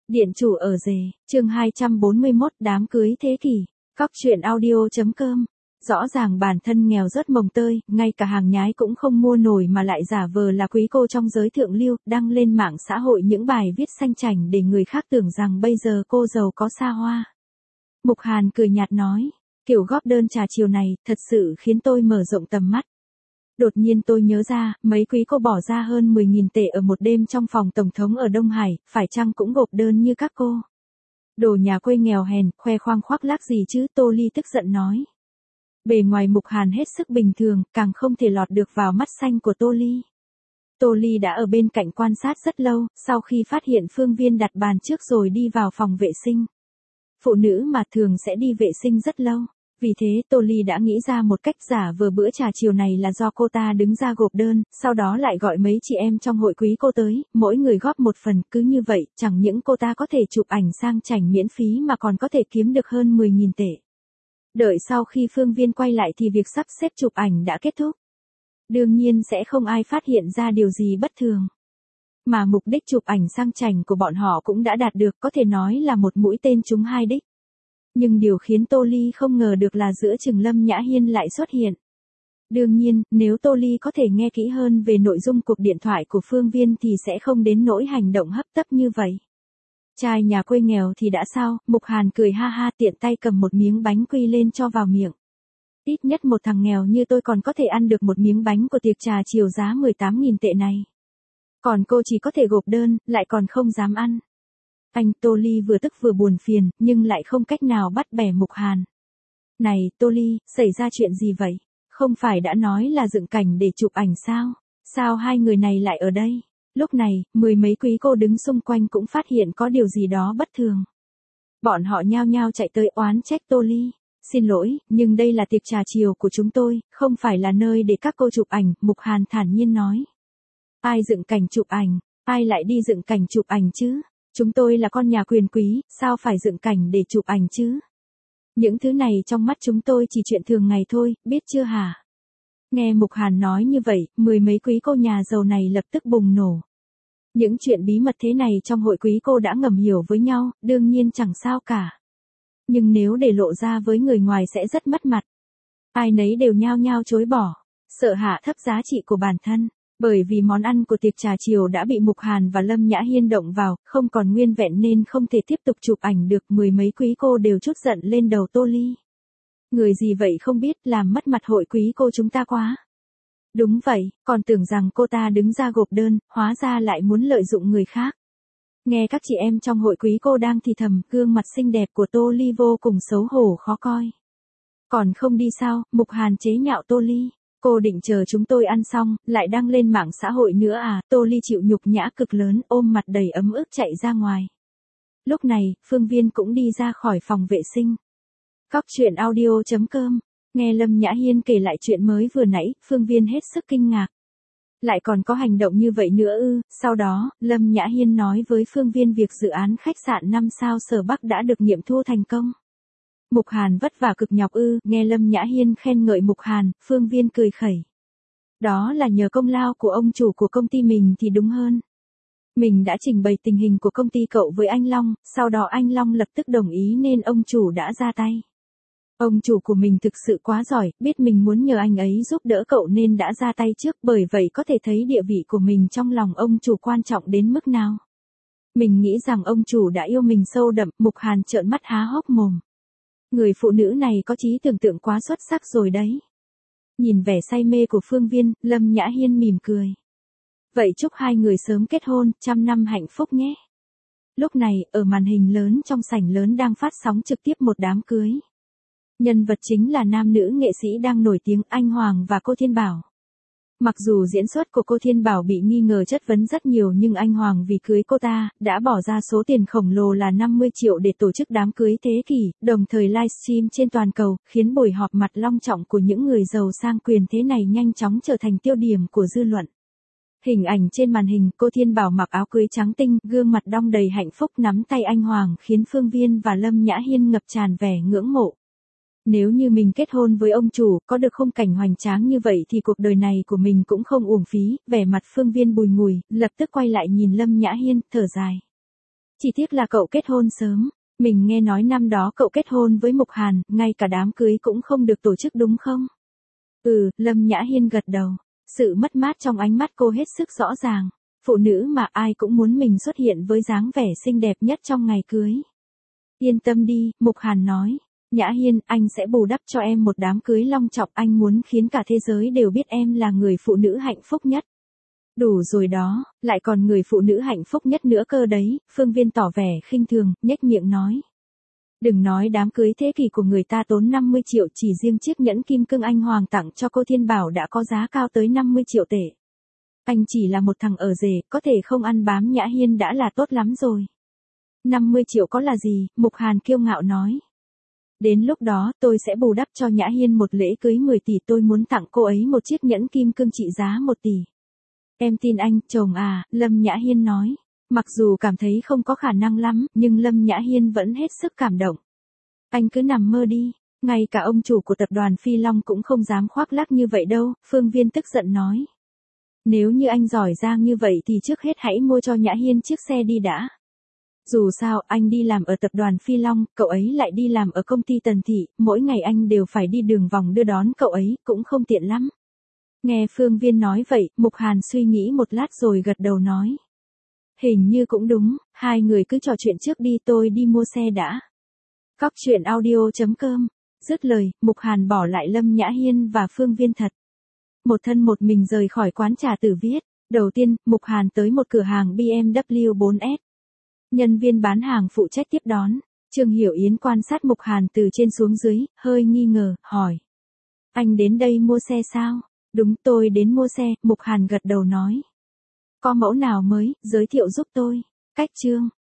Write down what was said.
Điện chủ ở rể, chương 241 đám cưới thế kỷ, Cóc truyện audio.com. Rõ ràng bản thân nghèo rất mồng tơi, ngay cả hàng nhái cũng không mua nổi mà lại giả vờ là quý cô trong giới thượng lưu, đăng lên mạng xã hội những bài viết xanh chảnh để người khác tưởng rằng bây giờ cô giàu có xa hoa. Mục Hàn cười nhạt nói, kiểu góp đơn trà chiều này, thật sự khiến tôi mở rộng tầm mắt. Đột nhiên tôi nhớ ra, mấy quý cô bỏ ra hơn 10.000 tệ ở một đêm trong phòng tổng thống ở Đông Hải, phải chăng cũng gộp đơn như các cô? Đồ nhà quê nghèo hèn, khoe khoang khoác lác gì chứ, Tô Ly tức giận nói. Bề ngoài Mục Hàn hết sức bình thường, càng không thể lọt được vào mắt xanh của Tô Ly. Tô Ly đã ở bên cạnh quan sát rất lâu, sau khi phát hiện Phương Viên đặt bàn trước rồi đi vào phòng vệ sinh. Phụ nữ mà thường sẽ đi vệ sinh rất lâu. Vì thế Tô Ly đã nghĩ ra một cách giả vờ bữa trà chiều này là do cô ta đứng ra gộp đơn, sau đó lại gọi mấy chị em trong hội quý cô tới, mỗi người góp một phần, cứ như vậy, chẳng những cô ta có thể chụp ảnh sang chảnh miễn phí mà còn có thể kiếm được hơn 10.000 tệ. Đợi sau khi Phương Viên quay lại thì việc sắp xếp chụp ảnh đã kết thúc. Đương nhiên sẽ không ai phát hiện ra điều gì bất thường. Mà mục đích chụp ảnh sang chảnh của bọn họ cũng đã đạt được, có thể nói là một mũi tên trúng hai đích. Nhưng điều khiến Tô Ly không ngờ được là giữa chừng Lâm Nhã Hiên lại xuất hiện. Đương nhiên, nếu Tô Ly có thể nghe kỹ hơn về nội dung cuộc điện thoại của Phương Viên thì sẽ không đến nỗi hành động hấp tấp như vậy. Trai nhà quê nghèo thì đã sao, Mục Hàn cười ha ha tiện tay cầm một miếng bánh quy lên cho vào miệng. Ít nhất một thằng nghèo như tôi còn có thể ăn được một miếng bánh của tiệc trà chiều giá 18.000 tệ này. Còn cô chỉ có thể gộp đơn, lại còn không dám ăn. Anh Tô Ly vừa tức vừa buồn phiền, nhưng lại không cách nào bắt bẻ Mục Hàn. Này, Tô Ly, xảy ra chuyện gì vậy? Không phải đã nói là dựng cảnh để chụp ảnh sao? Sao hai người này lại ở đây? Lúc này, mười mấy quý cô đứng xung quanh cũng phát hiện có điều gì đó bất thường. Bọn họ nhao nhao chạy tới oán trách Tô Ly. Xin lỗi, nhưng đây là tiệc trà chiều của chúng tôi, không phải là nơi để các cô chụp ảnh, Mục Hàn thản nhiên nói. Ai dựng cảnh chụp ảnh? Ai lại đi dựng cảnh chụp ảnh chứ? Chúng tôi là con nhà quyền quý, sao phải dựng cảnh để chụp ảnh chứ? Những thứ này trong mắt chúng tôi chỉ chuyện thường ngày thôi, biết chưa hả? Nghe Mục Hàn nói như vậy, mười mấy quý cô nhà giàu này lập tức bùng nổ. Những chuyện bí mật thế này trong hội quý cô đã ngầm hiểu với nhau, đương nhiên chẳng sao cả. Nhưng nếu để lộ ra với người ngoài sẽ rất mất mặt. Ai nấy đều nhao nhao chối bỏ, sợ hạ thấp giá trị của bản thân. Bởi vì món ăn của tiệc trà chiều đã bị Mục Hàn và Lâm Nhã Hiên động vào, không còn nguyên vẹn nên không thể tiếp tục chụp ảnh được, mười mấy quý cô đều trút giận lên đầu Tô Ly. Người gì vậy không biết, làm mất mặt hội quý cô chúng ta quá. Đúng vậy, còn tưởng rằng cô ta đứng ra gộp đơn, hóa ra lại muốn lợi dụng người khác. Nghe các chị em trong hội quý cô đang thì thầm, gương mặt xinh đẹp của Tô Ly vô cùng xấu hổ khó coi. Còn không đi sao, Mục Hàn chế nhạo Tô Ly. Cô định chờ chúng tôi ăn xong, lại đăng lên mạng xã hội nữa à? Tô Ly chịu nhục nhã cực lớn, ôm mặt đầy ấm ức chạy ra ngoài. Lúc này, Phương Viên cũng đi ra khỏi phòng vệ sinh. Cóc truyện audio.com. Nghe Lâm Nhã Hiên kể lại chuyện mới vừa nãy, Phương Viên hết sức kinh ngạc. Lại còn có hành động như vậy nữa ư? Sau đó, Lâm Nhã Hiên nói với Phương Viên việc dự án khách sạn 5 sao Sở Bắc đã được nghiệm thu thành công. Mục Hàn vất vả cực nhọc ư? Nghe Lâm Nhã Hiên khen ngợi Mục Hàn, Phương Viên cười khẩy. Đó là nhờ công lao của ông chủ của công ty mình thì đúng hơn. Mình đã trình bày tình hình của công ty cậu với anh Long, sau đó anh Long lập tức đồng ý nên ông chủ đã ra tay. Ông chủ của mình thực sự quá giỏi, biết mình muốn nhờ anh ấy giúp đỡ cậu nên đã ra tay trước, bởi vậy có thể thấy địa vị của mình trong lòng ông chủ quan trọng đến mức nào. Mình nghĩ rằng ông chủ đã yêu mình sâu đậm, Mục Hàn trợn mắt há hốc mồm. Người phụ nữ này có trí tưởng tượng quá xuất sắc rồi đấy. Nhìn vẻ say mê của Phương Viên, Lâm Nhã Hiên mỉm cười. Vậy chúc hai người sớm kết hôn, 100 năm hạnh phúc nhé. Lúc này, ở màn hình lớn trong sảnh lớn đang phát sóng trực tiếp một đám cưới. Nhân vật chính là nam nữ nghệ sĩ đang nổi tiếng Anh Hoàng và cô Thiên Bảo. Mặc dù diễn xuất của cô Thiên Bảo bị nghi ngờ chất vấn rất nhiều nhưng anh Hoàng vì cưới cô ta, đã bỏ ra số tiền khổng lồ là 50 triệu để tổ chức đám cưới thế kỷ, đồng thời livestream trên toàn cầu, khiến buổi họp mặt long trọng của những người giàu sang quyền thế này nhanh chóng trở thành tiêu điểm của dư luận. Hình ảnh trên màn hình, cô Thiên Bảo mặc áo cưới trắng tinh, gương mặt đong đầy hạnh phúc nắm tay anh Hoàng khiến Phương Viên và Lâm Nhã Hiên ngập tràn vẻ ngưỡng mộ. Nếu như mình kết hôn với ông chủ, có được khung cảnh hoành tráng như vậy thì cuộc đời này của mình cũng không uổng phí, vẻ mặt Phương Viên bùi ngùi, lập tức quay lại nhìn Lâm Nhã Hiên, thở dài. Chỉ tiếc là cậu kết hôn sớm. Mình nghe nói năm đó cậu kết hôn với Mục Hàn, ngay cả đám cưới cũng không được tổ chức đúng không? Lâm Nhã Hiên gật đầu. Sự mất mát trong ánh mắt cô hết sức rõ ràng. Phụ nữ mà ai cũng muốn mình xuất hiện với dáng vẻ xinh đẹp nhất trong ngày cưới. Yên tâm đi, Mục Hàn nói. Nhã Hiên, anh sẽ bù đắp cho em một đám cưới long trọng, anh muốn khiến cả thế giới đều biết em là người phụ nữ hạnh phúc nhất. Đủ rồi đó, lại còn người phụ nữ hạnh phúc nhất nữa cơ đấy, Phương Viên tỏ vẻ khinh thường, nhếch miệng nói. Đừng nói đám cưới thế kỷ của người ta tốn 50 triệu, chỉ riêng chiếc nhẫn kim cương anh Hoàng tặng cho cô Thiên Bảo đã có giá cao tới 50 triệu tệ. Anh chỉ là một thằng ở rể, có thể không ăn bám Nhã Hiên đã là tốt lắm rồi. 50 triệu có là gì, Mục Hàn kiêu ngạo nói. Đến lúc đó tôi sẽ bù đắp cho Nhã Hiên một lễ cưới 10 tỷ, tôi muốn tặng cô ấy một chiếc nhẫn kim cương trị giá 1 tỷ. Em tin anh, chồng à, Lâm Nhã Hiên nói. Mặc dù cảm thấy không có khả năng lắm, nhưng Lâm Nhã Hiên vẫn hết sức cảm động. Anh cứ nằm mơ đi, ngay cả ông chủ của tập đoàn Phi Long cũng không dám khoác lác như vậy đâu, Phương Viên tức giận nói. Nếu như anh giỏi giang như vậy thì trước hết hãy mua cho Nhã Hiên chiếc xe đi đã. Dù sao, anh đi làm ở tập đoàn Phi Long, cậu ấy lại đi làm ở công ty Tần Thị, mỗi ngày anh đều phải đi đường vòng đưa đón cậu ấy, cũng không tiện lắm. Nghe Phương Viên nói vậy, Mục Hàn suy nghĩ một lát rồi gật đầu nói. Hình như cũng đúng, hai người cứ trò chuyện trước đi, tôi đi mua xe đã. Coctruyện.audio.com. Dứt lời, Mục Hàn bỏ lại Lâm Nhã Hiên và Phương Viên thật. Một thân một mình rời khỏi quán trà Tử Viết. Đầu tiên, Mục Hàn tới một cửa hàng BMW 4S. Nhân viên bán hàng phụ trách tiếp đón. Trương Hiểu Yến quan sát Mục Hàn từ trên xuống dưới, hơi nghi ngờ, hỏi. Anh đến đây mua xe sao? Đúng, tôi đến mua xe, Mục Hàn gật đầu nói. Có mẫu nào mới, giới thiệu giúp tôi. Cách Trương.